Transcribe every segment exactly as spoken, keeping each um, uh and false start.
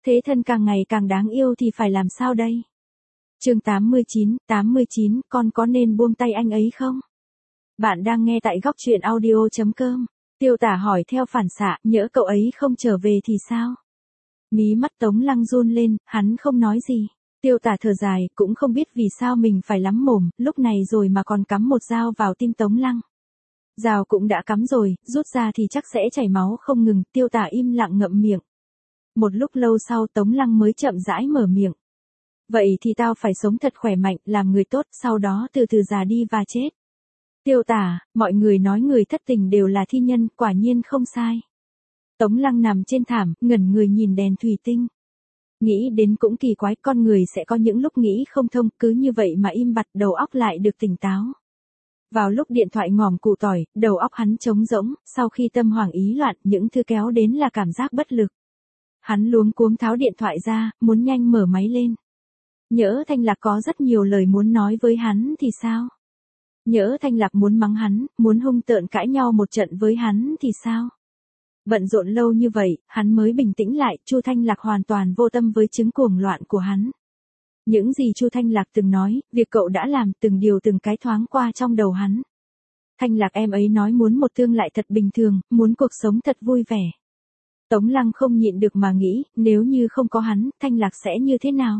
Thế thân càng ngày càng đáng yêu thì phải làm sao đây? Chương tám mươi chín, tám mươi chín, con có nên buông tay anh ấy không? Bạn đang nghe tại góc truyện audio chấm com. Tiêu Tả hỏi theo phản xạ, nhỡ cậu ấy không trở về thì sao? Mí mắt Tống Lăng run lên, hắn không nói gì. Tiêu Tả thở dài, cũng không biết vì sao mình phải lắm mồm, lúc này rồi mà còn cắm một dao vào tim Tống Lăng. Dao cũng đã cắm rồi, rút ra thì chắc sẽ chảy máu không ngừng, Tiêu Tả im lặng ngậm miệng. Một lúc lâu sau Tống Lăng mới chậm rãi mở miệng. Vậy thì tao phải sống thật khỏe mạnh, làm người tốt, sau đó từ từ già đi và chết. Tiêu Tả, mọi người nói người thất tình đều là thi nhân, quả nhiên không sai. Tống Lăng nằm trên thảm, ngẩn người nhìn đèn thủy tinh. Nghĩ đến cũng kỳ quái, con người sẽ có những lúc nghĩ không thông, cứ như vậy mà im bặt, đầu óc lại được tỉnh táo. Vào lúc điện thoại ngòm củ tỏi, đầu óc hắn trống rỗng, sau khi tâm hoảng ý loạn, những thứ kéo đến là cảm giác bất lực. Hắn luống cuống tháo điện thoại ra, muốn nhanh mở máy lên. Nhỡ Thanh Lạc có rất nhiều lời muốn nói với hắn thì sao? Nhỡ Thanh Lạc muốn mắng hắn, muốn hung tợn cãi nhau một trận với hắn thì sao? Bận rộn lâu như vậy, hắn mới bình tĩnh lại, Chu Thanh Lạc hoàn toàn vô tâm với chứng cuồng loạn của hắn. Những gì Chu Thanh Lạc từng nói, việc cậu đã làm, từng điều từng cái thoáng qua trong đầu hắn. Thanh Lạc em ấy nói muốn một tương lai thật bình thường, muốn cuộc sống thật vui vẻ. Tống Lăng không nhịn được mà nghĩ, nếu như không có hắn, Thanh Lạc sẽ như thế nào?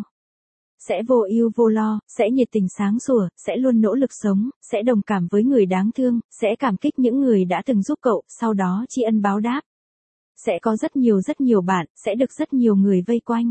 Sẽ vô ưu vô lo, sẽ nhiệt tình sáng sủa, sẽ luôn nỗ lực sống, sẽ đồng cảm với người đáng thương, sẽ cảm kích những người đã từng giúp cậu, sau đó tri ân báo đáp. Sẽ có rất nhiều rất nhiều bạn, sẽ được rất nhiều người vây quanh.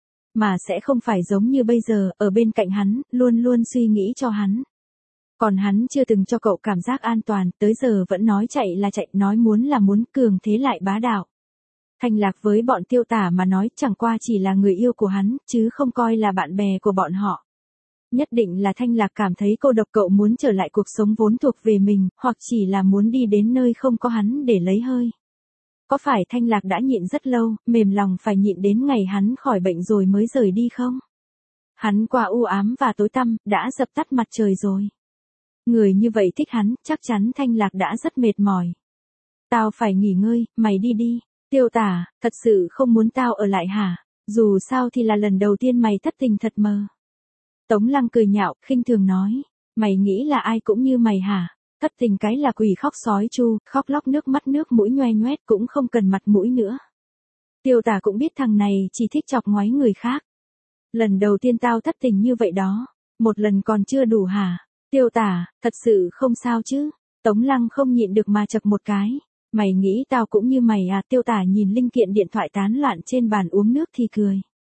Mà sẽ không phải giống như bây giờ, ở bên cạnh hắn, luôn luôn suy nghĩ cho hắn. Còn hắn chưa từng cho cậu cảm giác an toàn, tới giờ vẫn nói chạy là chạy, nói muốn là muốn, cường thế lại bá đạo. Thanh Lạc với bọn Tiêu Tả mà nói chẳng qua chỉ là người yêu của hắn, chứ không coi là bạn bè của bọn họ. Nhất định là Thanh Lạc cảm thấy cô độc, cậu muốn trở lại cuộc sống vốn thuộc về mình, hoặc chỉ là muốn đi đến nơi không có hắn để lấy hơi. Có phải Thanh Lạc đã nhịn rất lâu, mềm lòng phải nhịn đến ngày hắn khỏi bệnh rồi mới rời đi không? Hắn qua u ám và tối tăm, đã dập tắt mặt trời rồi. Người như vậy thích hắn, chắc chắn Thanh Lạc đã rất mệt mỏi. Tao phải nghỉ ngơi, mày đi đi. Tiêu Tả, thật sự không muốn tao ở lại hả? Dù sao thì là lần đầu tiên mày thất tình thật mờ. Tống Lăng cười nhạo, khinh thường nói. Mày nghĩ là ai cũng như mày hả? Thất tình cái là quỷ khóc sói chu, khóc lóc nước mắt nước mũi nhoe nhoét cũng không cần mặt mũi nữa. Tiêu Tả cũng biết thằng này chỉ thích chọc ngoáy người khác. Lần đầu tiên tao thất tình như vậy đó. Một lần còn chưa đủ hả? Tiêu Tả, thật sự không sao chứ? Tống Lăng không nhịn được mà chập một cái. Mày nghĩ tao cũng như mày à? Tiêu Tả nhìn linh kiện điện thoại tán loạn trên bàn uống nước thì cười.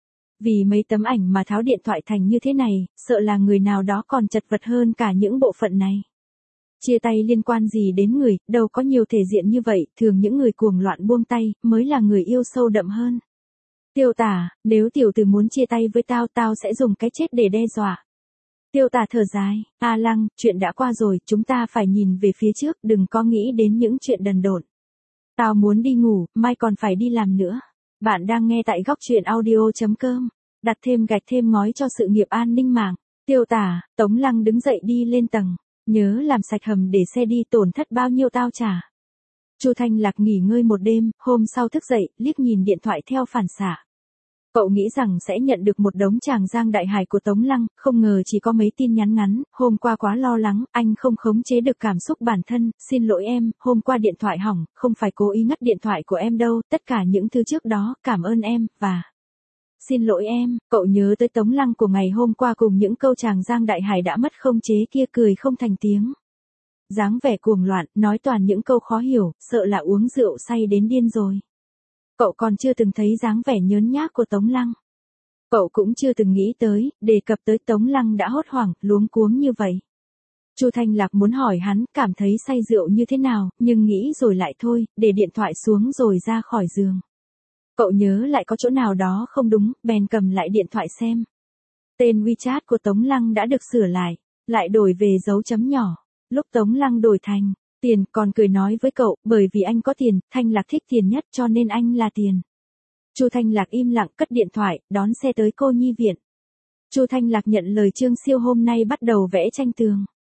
Vì mấy tấm ảnh mà tháo điện thoại thành như thế này, sợ là người nào đó còn chật vật hơn cả những bộ phận này. Chia tay liên quan gì đến người, đâu có nhiều thể diện như vậy, thường những người cuồng loạn buông tay, mới là người yêu sâu đậm hơn. Tiêu Tả, nếu tiểu tử muốn chia tay với tao, tao sẽ dùng cái chết để đe dọa. Tiêu Tả thở dài, A Lăng, chuyện đã qua rồi, chúng ta phải nhìn về phía trước, đừng có nghĩ đến những chuyện đần độn. Tao muốn đi ngủ, mai còn phải đi làm nữa. Bạn đang nghe tại góc truyện audio chấm com. Đặt thêm gạch thêm ngói cho sự nghiệp an ninh mạng. Tiêu Tả, Tống Lăng đứng dậy đi lên tầng. Nhớ làm sạch hầm để xe đi, tổn thất bao nhiêu tao trả. Chu Thanh Lạc nghỉ ngơi một đêm, hôm sau thức dậy, liếc nhìn điện thoại theo phản xạ. Cậu nghĩ rằng sẽ nhận được một đống tràng giang đại hải của Tống Lăng, không ngờ chỉ có mấy tin nhắn ngắn, hôm qua quá lo lắng, anh không khống chế được cảm xúc bản thân, xin lỗi em, hôm qua điện thoại hỏng, không phải cố ý ngắt điện thoại của em đâu, tất cả những thứ trước đó, cảm ơn em, và... Xin lỗi em, cậu nhớ tới Tống Lăng của ngày hôm qua cùng những câu tràng giang đại hải đã mất không chế kia, cười không thành tiếng. Dáng vẻ cuồng loạn, nói toàn những câu khó hiểu, sợ là uống rượu say đến điên rồi. Cậu còn chưa từng thấy dáng vẻ nhớn nhác của Tống Lăng. Cậu cũng chưa từng nghĩ tới, đề cập tới Tống Lăng đã hốt hoảng, luống cuống như vậy. Chu Thanh Lạc muốn hỏi hắn, cảm thấy say rượu như thế nào, nhưng nghĩ rồi lại thôi, để điện thoại xuống rồi ra khỏi giường. Cậu nhớ lại có chỗ nào đó không đúng, bèn cầm lại điện thoại xem. Tên WeChat của Tống Lăng đã được sửa lại, lại đổi về dấu chấm nhỏ. Lúc Tống Lăng đổi thành tiền, còn cười nói với cậu, bởi vì anh có tiền, Thanh Lạc thích tiền nhất cho nên anh là tiền. Chu Thanh Lạc im lặng cất điện thoại, đón xe tới cô nhi viện. Chu Thanh Lạc nhận lời Trương Siêu hôm nay bắt đầu vẽ tranh tường.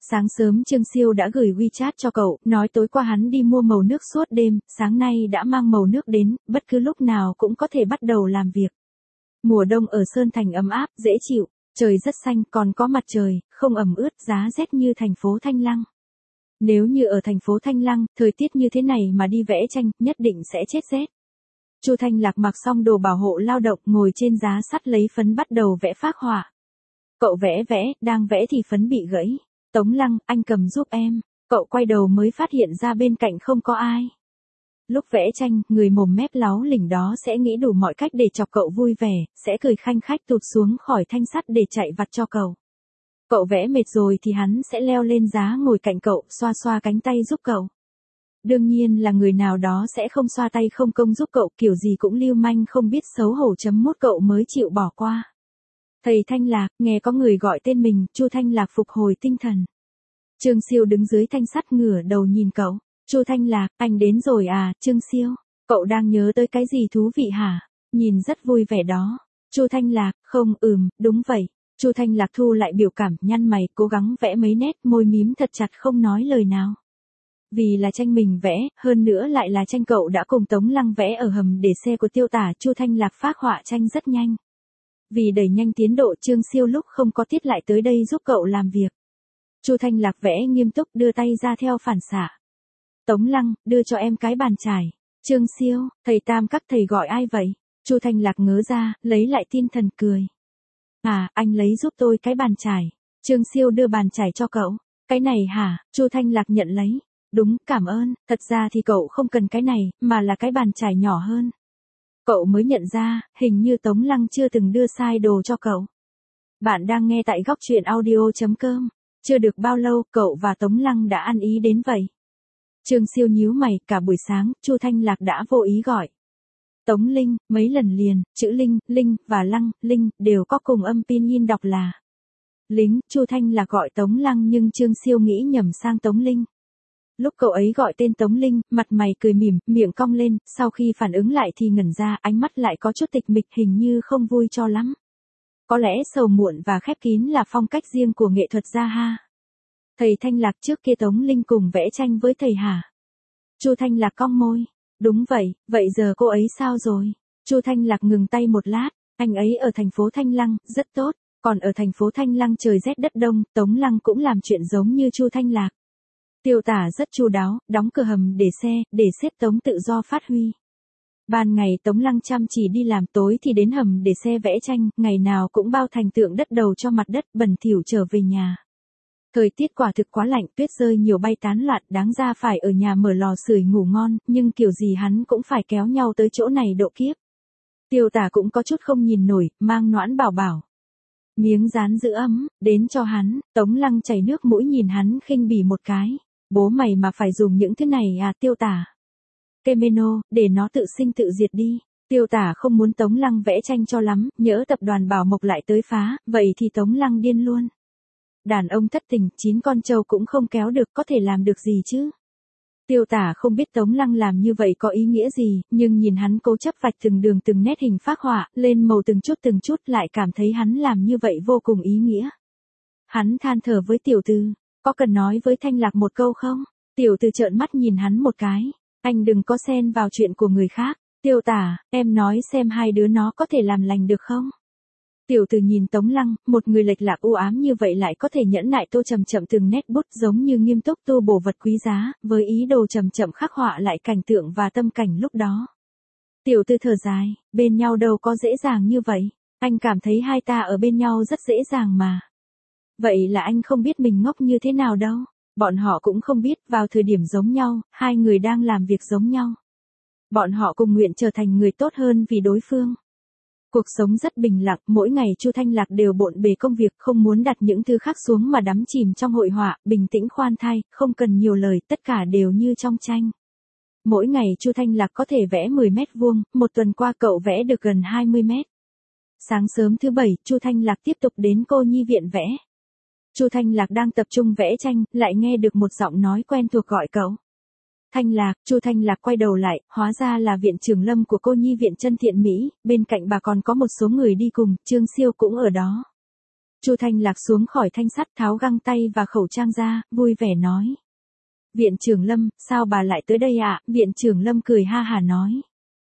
Sáng sớm Trương Siêu đã gửi WeChat cho cậu, nói tối qua hắn đi mua màu nước suốt đêm, sáng nay đã mang màu nước đến, bất cứ lúc nào cũng có thể bắt đầu làm việc. Mùa đông ở Sơn Thành ấm áp, dễ chịu, trời rất xanh, còn có mặt trời, không ẩm ướt, giá rét như thành phố Thanh Lăng. Nếu như ở thành phố Thanh Lăng, thời tiết như thế này mà đi vẽ tranh, nhất định sẽ chết rét. Chu Thanh Lạc mặc xong đồ bảo hộ lao động, ngồi trên giá sắt lấy phấn bắt đầu vẽ phác họa. Cậu vẽ vẽ, đang vẽ thì phấn bị gãy. Tống Lăng, anh cầm giúp em. Cậu quay đầu mới phát hiện ra bên cạnh không có ai. Lúc vẽ tranh, người mồm mép láo lỉnh đó sẽ nghĩ đủ mọi cách để chọc cậu vui vẻ, sẽ cười khanh khách tụt xuống khỏi thanh sắt để chạy vặt cho cậu. Cậu vẽ mệt rồi thì hắn sẽ leo lên giá ngồi cạnh cậu, xoa xoa cánh tay giúp cậu. Đương nhiên là người nào đó sẽ không xoa tay không công giúp cậu, kiểu gì cũng lưu manh không biết xấu hổ chấm mốt cậu mới chịu bỏ qua. Thầy Thanh Lạc, nghe có người gọi tên mình, Chu Thanh Lạc phục hồi tinh thần. Trương Siêu đứng dưới thanh sắt ngửa đầu nhìn cậu. Chu Thanh Lạc, anh đến rồi à, Trương Siêu? Cậu đang nhớ tới cái gì thú vị hả? Nhìn rất vui vẻ đó. Chu Thanh Lạc, không, ừm, đúng vậy. Chu Thanh Lạc thu lại biểu cảm, nhăn mày, cố gắng vẽ mấy nét, môi mím thật chặt không nói lời nào. Vì là tranh mình vẽ, hơn nữa lại là tranh cậu đã cùng Tống Lăng vẽ ở hầm để xe của Tiêu Tả, Chu Thanh Lạc phác họa tranh rất nhanh. Vì đẩy nhanh tiến độ, Trương Siêu lúc không có tiết lại tới đây giúp cậu làm việc. Chu Thanh Lạc vẽ nghiêm túc, đưa tay ra theo phản xạ. Tống Lăng, đưa cho em cái bàn chải. Trương Siêu, thầy Tam các thầy gọi ai vậy? Chu Thanh Lạc ngớ ra, lấy lại tinh thần cười. À, anh lấy giúp tôi cái bàn chải. Trương Siêu đưa bàn chải cho cậu. Cái này hả? Chu Thanh Lạc nhận lấy. Đúng, cảm ơn, thật ra thì cậu không cần cái này, mà là cái bàn chải nhỏ hơn. Cậu mới nhận ra, hình như Tống Lăng chưa từng đưa sai đồ cho cậu. Bạn đang nghe tại góc truyện audio chấm com. Chưa được bao lâu, cậu và Tống Lăng đã ăn ý đến vậy. Trương Siêu nhíu mày, cả buổi sáng, Chu Thanh Lạc đã vô ý gọi. Tống Linh, mấy lần liền, chữ Linh, Linh, và Lăng, Linh, đều có cùng âm pinyin đọc là. Lính, Chu Thanh Lạc gọi Tống Lăng nhưng Trương Siêu nghĩ nhầm sang Tống Linh. Lúc cậu ấy gọi tên Tống Linh, mặt mày cười mỉm, miệng cong lên, sau khi phản ứng lại thì ngẩn ra, ánh mắt lại có chút tịch mịch, hình như không vui cho lắm. Có lẽ sầu muộn và khép kín là phong cách riêng của nghệ thuật gia ha. Thầy Thanh Lạc trước kia Tống Linh cùng vẽ tranh với thầy hả? Chu Thanh Lạc cong môi. Đúng vậy, vậy giờ cô ấy sao rồi? Chu Thanh Lạc ngừng tay một lát, anh ấy ở thành phố Thanh Lăng, rất tốt, còn ở thành phố Thanh Lăng trời rét đất đông, Tống Lăng cũng làm chuyện giống như Chu Thanh Lạc. Tiêu Tả rất chu đáo, đóng cửa hầm để xe, để xếp Tống tự do phát huy. Ban ngày Tống Lăng chăm chỉ đi làm, tối thì đến hầm để xe vẽ tranh, ngày nào cũng bao thành tượng đất đầu cho mặt đất, bẩn thỉu trở về nhà. Thời tiết quả thực quá lạnh, tuyết rơi nhiều bay tán loạn, đáng ra phải ở nhà mở lò sưởi ngủ ngon, nhưng kiểu gì hắn cũng phải kéo nhau tới chỗ này độ kiếp. Tiêu Tả cũng có chút không nhìn nổi, mang Noãn Bảo Bảo. Miếng dán giữ ấm, đến cho hắn, Tống Lăng chảy nước mũi nhìn hắn khinh bỉ một cái. Bố mày mà phải dùng những thứ này à, Tiêu Tả? Kemeno, để nó tự sinh tự diệt đi. Tiêu Tả không muốn Tống Lăng vẽ tranh cho lắm, nhỡ tập đoàn Bảo Mộc lại tới phá, vậy thì Tống Lăng điên luôn. Đàn ông thất tình, chín con trâu cũng không kéo được, có thể làm được gì chứ? Tiêu Tả không biết Tống Lăng làm như vậy có ý nghĩa gì, nhưng nhìn hắn cố chấp vạch từng đường từng nét hình phác họa, lên màu từng chút từng chút, lại cảm thấy hắn làm như vậy vô cùng ý nghĩa. Hắn than thở với tiểu tư, có cần nói với Thanh Lạc một câu không? Tiểu tư trợn mắt nhìn hắn một cái, anh đừng có xen vào chuyện của người khác. Tiêu Tả, em nói xem hai đứa nó có thể làm lành được không? Tiểu Từ nhìn Tống Lăng, một người lệch lạc u ám như vậy lại có thể nhẫn nại tô chậm chậm từng nét bút giống như nghiêm túc tô bổ vật quý giá, với ý đồ chậm chậm khắc họa lại cảnh tượng và tâm cảnh lúc đó. Tiểu Tư thở dài, bên nhau đâu có dễ dàng như vậy, anh cảm thấy hai ta ở bên nhau rất dễ dàng mà. Vậy là anh không biết mình ngốc như thế nào đâu, bọn họ cũng không biết vào thời điểm giống nhau, hai người đang làm việc giống nhau. Bọn họ cùng nguyện trở thành người tốt hơn vì đối phương. Cuộc sống rất bình lặng, mỗi ngày Chu Thanh Lạc đều bộn bề công việc, không muốn đặt những thứ khác xuống mà đắm chìm trong hội họa, bình tĩnh khoan thai, không cần nhiều lời, tất cả đều như trong tranh. Mỗi ngày Chu Thanh Lạc có thể vẽ mười mét vuông, một tuần qua cậu vẽ được gần hai mươi mét. Sáng sớm thứ bảy, Chu Thanh Lạc tiếp tục đến cô nhi viện vẽ. Chu Thanh Lạc đang tập trung vẽ tranh, lại nghe được một giọng nói quen thuộc gọi cậu. Thanh Lạc, Chu Thanh Lạc quay đầu lại, hóa ra là viện trưởng Lâm của cô nhi viện Chân Thiện Mỹ, bên cạnh bà còn có một số người đi cùng, Trương Siêu cũng ở đó. Chu Thanh Lạc xuống khỏi thanh sắt tháo găng tay và khẩu trang ra, vui vẻ nói. Viện trưởng Lâm, sao bà lại tới đây ạ? Viện trưởng Lâm cười ha hả nói.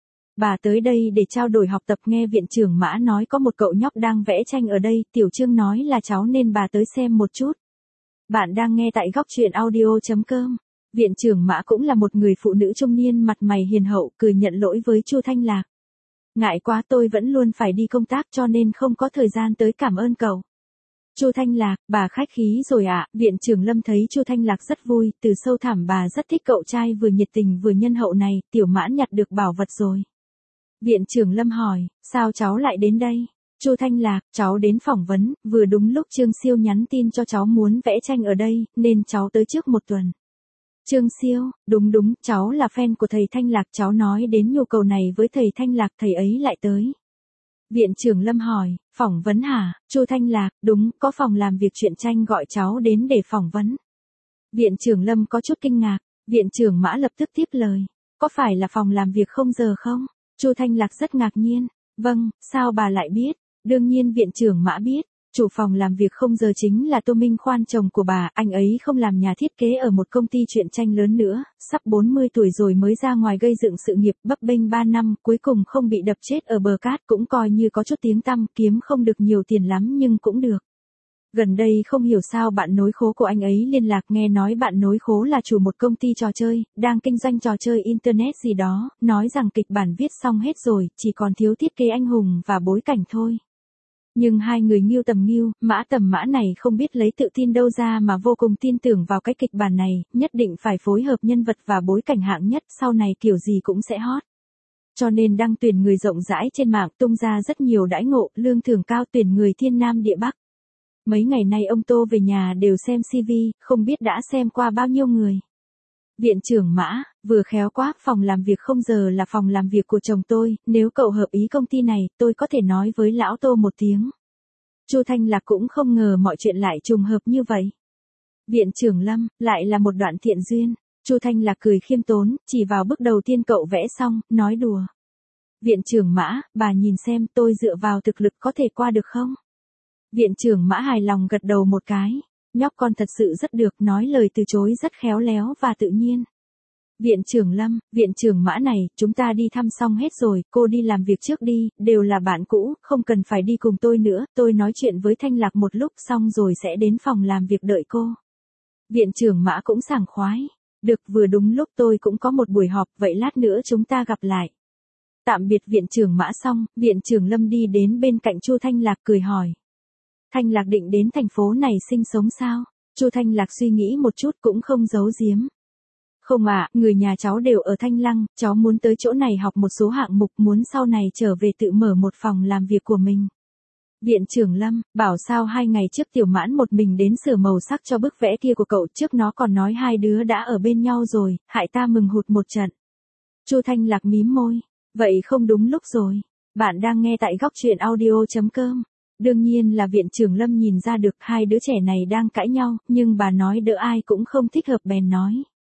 Bà tới đây để trao đổi học tập, nghe viện trưởng Mã nói có một cậu nhóc đang vẽ tranh ở đây, Tiểu Trương nói là cháu nên bà tới xem một chút. Bạn đang nghe tại góc truyện audio.com. Viện trưởng Mã cũng là một người phụ nữ trung niên mặt mày hiền hậu, cười nhận lỗi với Chu Thanh Lạc. Ngại quá, tôi vẫn luôn phải đi công tác cho nên không có thời gian tới cảm ơn cậu. Chu Thanh Lạc, bà khách khí rồi ạ. À. Viện trưởng Lâm thấy Chu Thanh Lạc rất vui, từ sâu thẳm bà rất thích cậu trai vừa nhiệt tình vừa nhân hậu này. Tiểu Mã nhặt được bảo vật rồi. Viện trưởng Lâm hỏi, sao cháu lại đến đây? Chu Thanh Lạc, cháu đến phỏng vấn, vừa đúng lúc Trương Siêu nhắn tin cho cháu muốn vẽ tranh ở đây, nên cháu tới trước một tuần. Trương Siêu, đúng đúng, cháu là fan của thầy Thanh Lạc, cháu nói đến nhu cầu này với thầy Thanh Lạc, thầy ấy lại tới. Viện trưởng Lâm hỏi, phỏng vấn hả? Chu Thanh Lạc, đúng, có phòng làm việc truyện tranh gọi cháu đến để phỏng vấn. Viện trưởng Lâm có chút kinh ngạc, viện trưởng Mã lập tức tiếp lời, có phải là phòng làm việc không giờ không? Chu Thanh Lạc rất ngạc nhiên, vâng, sao bà lại biết? Đương nhiên viện trưởng Mã biết, chủ phòng làm việc không giờ chính là Tô Minh Khoan, chồng của bà, anh ấy không làm nhà thiết kế ở một công ty truyện tranh lớn nữa, sắp bốn mươi tuổi rồi mới ra ngoài gây dựng sự nghiệp, bấp bênh ba năm, cuối cùng không bị đập chết ở bờ cát, cũng coi như có chút tiếng tăm, kiếm không được nhiều tiền lắm nhưng cũng được. Gần đây không hiểu sao bạn nối khố của anh ấy liên lạc, nghe nói bạn nối khố là chủ một công ty trò chơi, đang kinh doanh trò chơi internet gì đó, nói rằng kịch bản viết xong hết rồi, chỉ còn thiếu thiết kế anh hùng và bối cảnh thôi. Nhưng hai người nghiêu tầm nghiêu, mã tầm mã này không biết lấy tự tin đâu ra mà vô cùng tin tưởng vào cái kịch bản này, nhất định phải phối hợp nhân vật và bối cảnh hạng nhất, sau này kiểu gì cũng sẽ hot. Cho nên đăng tuyển người rộng rãi trên mạng, tung ra rất nhiều đãi ngộ, lương thưởng cao, tuyển người thiên nam địa bắc. Mấy ngày nay ông Tô về nhà đều xem xê vê, không biết đã xem qua bao nhiêu người. Viện trưởng Mã, vừa khéo quá, phòng làm việc không giờ là phòng làm việc của chồng tôi, nếu cậu hợp ý công ty này, tôi có thể nói với lão Tô một tiếng. Chu Thanh Lạc cũng không ngờ mọi chuyện lại trùng hợp như vậy. Viện trưởng Lâm, lại là một đoạn thiện duyên. Chu Thanh Lạc cười khiêm tốn, chỉ vào bức đầu tiên cậu vẽ xong, nói đùa. Viện trưởng Mã, bà nhìn xem tôi dựa vào thực lực có thể qua được không? Viện trưởng Mã hài lòng gật đầu một cái. Nhóc con thật sự rất được, nói lời từ chối rất khéo léo và tự nhiên. Viện trưởng Lâm, viện trưởng Mã này, chúng ta đi thăm xong hết rồi, cô đi làm việc trước đi, đều là bạn cũ, không cần phải đi cùng tôi nữa, tôi nói chuyện với Thanh Lạc một lúc xong rồi sẽ đến phòng làm việc đợi cô. Viện trưởng Mã cũng sảng khoái. Được, vừa đúng lúc tôi cũng có một buổi họp, vậy lát nữa chúng ta gặp lại. Tạm biệt viện trưởng Mã xong, viện trưởng Lâm đi đến bên cạnh Chu Thanh Lạc cười hỏi. Thanh Lạc định đến thành phố này sinh sống sao? Chu Thanh Lạc suy nghĩ một chút cũng không giấu giếm. Không ạ, người nhà cháu đều ở Thanh Lăng, cháu muốn tới chỗ này học một số hạng mục, muốn sau này trở về tự mở một phòng làm việc của mình. Viện trưởng Lâm, bảo sao hai ngày trước Tiểu Mãn một mình đến sửa màu sắc cho bức vẽ kia của cậu, trước nó còn nói hai đứa đã ở bên nhau rồi, hại ta mừng hụt một trận. Chu Thanh Lạc mím môi, vậy không đúng lúc rồi. Bạn đang nghe tại góc truyện audio.com. Đương nhiên là viện trưởng Lâm nhìn ra được hai đứa trẻ này đang cãi nhau, nhưng bà nói đỡ ai cũng không thích hợp bèn nói.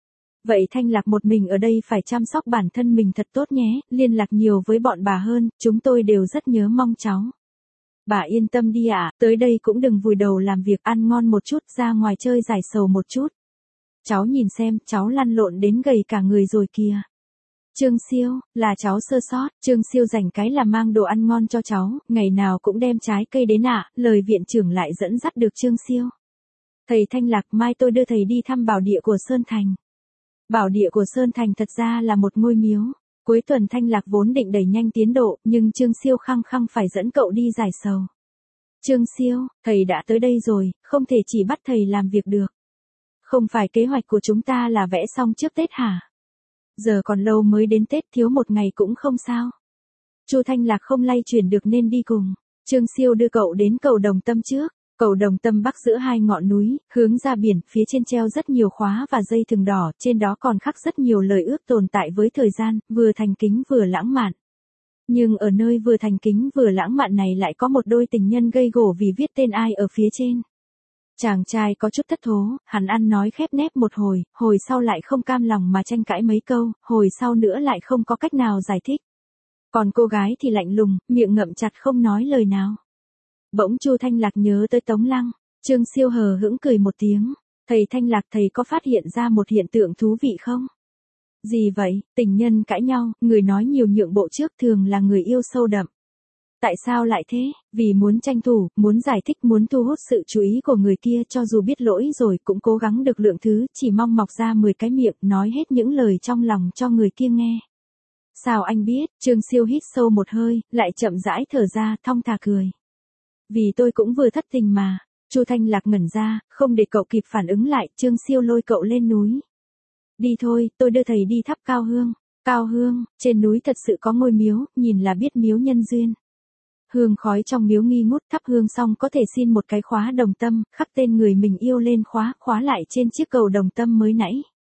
Vậy Thanh Lạc một mình ở đây phải chăm sóc bản thân mình thật tốt nhé, liên lạc nhiều với bọn bà hơn, chúng tôi đều rất nhớ mong cháu. Bà yên tâm đi ạ, à, tới đây cũng đừng vùi đầu làm việc, ăn ngon một chút, ra ngoài chơi giải sầu một chút. Cháu nhìn xem, cháu lăn lộn đến gầy cả người rồi kìa. Trương Siêu, là cháu sơ sót, Trương Siêu rảnh cái là mang đồ ăn ngon cho cháu, ngày nào cũng đem trái cây đến ạ, à, lời viện trưởng lại dẫn dắt được Trương Siêu. Thầy Thanh Lạc, mai tôi đưa thầy đi thăm bảo địa của Sơn Thành. Bảo địa của Sơn Thành thật ra là một ngôi miếu. Cuối tuần Thanh Lạc vốn định đẩy nhanh tiến độ, nhưng Trương Siêu khăng khăng phải dẫn cậu đi giải sầu. Trương Siêu, thầy đã tới đây rồi, không thể chỉ bắt thầy làm việc được. Không phải kế hoạch của chúng ta là vẽ xong trước Tết hả? Giờ còn lâu mới đến Tết, thiếu một ngày cũng không sao. Chu Thanh Lạc không lay chuyển được nên đi cùng. Trương Siêu đưa cậu đến cầu Đồng Tâm trước. Cầu Đồng Tâm bắc giữa hai ngọn núi, hướng ra biển, phía trên treo rất nhiều khóa và dây thừng đỏ, trên đó còn khắc rất nhiều lời ước tồn tại với thời gian, vừa thành kính vừa lãng mạn. Nhưng ở nơi vừa thành kính vừa lãng mạn này lại có một đôi tình nhân gây gổ vì viết tên ai ở phía trên. Chàng trai có chút thất thố, hắn ăn nói khép nép một hồi, hồi sau lại không cam lòng mà tranh cãi mấy câu, hồi sau nữa lại không có cách nào giải thích. Còn cô gái thì lạnh lùng, miệng ngậm chặt không nói lời nào. Bỗng Chu Thanh Lạc nhớ tới Tống Lăng, Trương Siêu hờ hững cười một tiếng, thầy Thanh Lạc thầy có phát hiện ra một hiện tượng thú vị không? Gì vậy, tình nhân cãi nhau, người nói nhiều nhượng bộ trước thường là người yêu sâu đậm. Tại sao lại thế? Vì muốn tranh thủ, muốn giải thích, muốn thu hút sự chú ý của người kia, cho dù biết lỗi rồi cũng cố gắng được lượng thứ, chỉ mong mọc ra mười cái miệng, nói hết những lời trong lòng cho người kia nghe. Sao anh biết? Trương Siêu hít sâu một hơi, lại chậm rãi thở ra, thong thả cười. Vì tôi cũng vừa thất tình mà. Chu Thanh Lạc ngẩn ra, không để cậu kịp phản ứng lại, Trương Siêu lôi cậu lên núi. Đi thôi, tôi đưa thầy đi thắp cao hương. Cao hương, trên núi thật sự có ngôi miếu, nhìn là biết miếu nhân duyên. Hương khói trong miếu nghi ngút, thắp hương xong có thể xin một cái khóa đồng tâm, khắc tên người mình yêu lên khóa, khóa lại trên chiếc cầu đồng tâm mới nãy.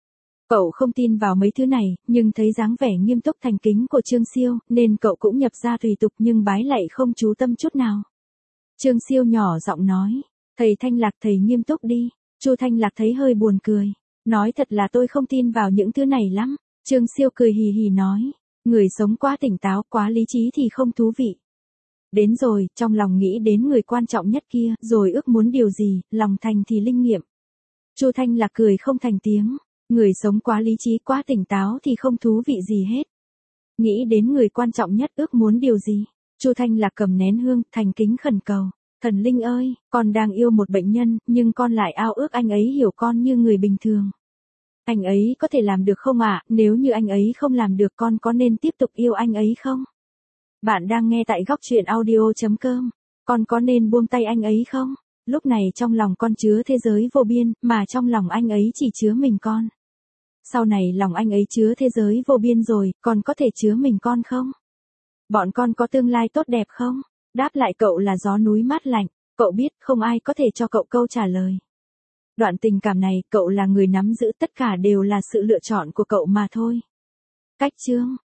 Cậu không tin vào mấy thứ này, nhưng thấy dáng vẻ nghiêm túc thành kính của Trương Siêu, nên cậu cũng nhập ra tùy tục nhưng bái lạy không chú tâm chút nào. Trương Siêu nhỏ giọng nói, thầy Thanh Lạc thầy nghiêm túc đi. Chu Thanh Lạc thấy hơi buồn cười, nói thật là tôi không tin vào những thứ này lắm. Trương Siêu cười hì hì nói, người sống quá tỉnh táo, quá lý trí thì không thú vị. Đến rồi, trong lòng nghĩ đến người quan trọng nhất kia, rồi ước muốn điều gì, lòng thành thì linh nghiệm. Chu Thanh Lạc cười không thành tiếng, người sống quá lý trí, quá tỉnh táo thì không thú vị gì hết. Nghĩ đến người quan trọng nhất, ước muốn điều gì? Chu Thanh Lạc cầm nén hương, thành kính khẩn cầu, thần linh ơi, con đang yêu một bệnh nhân, nhưng con lại ao ước anh ấy hiểu con như người bình thường. Anh ấy có thể làm được không ạ? Nếu như anh ấy không làm được, con có nên tiếp tục yêu anh ấy không? Bạn đang nghe tại góc truyện audio chấm com. Con có nên buông tay anh ấy không? Lúc này trong lòng con chứa thế giới vô biên, mà trong lòng anh ấy chỉ chứa mình con. Sau này lòng anh ấy chứa thế giới vô biên rồi, còn có thể chứa mình con không? Bọn con có tương lai tốt đẹp không? Đáp lại cậu là gió núi mát lạnh, cậu biết không ai có thể cho cậu câu trả lời. Đoạn tình cảm này, cậu là người nắm giữ, tất cả đều là sự lựa chọn của cậu mà thôi. Cách chương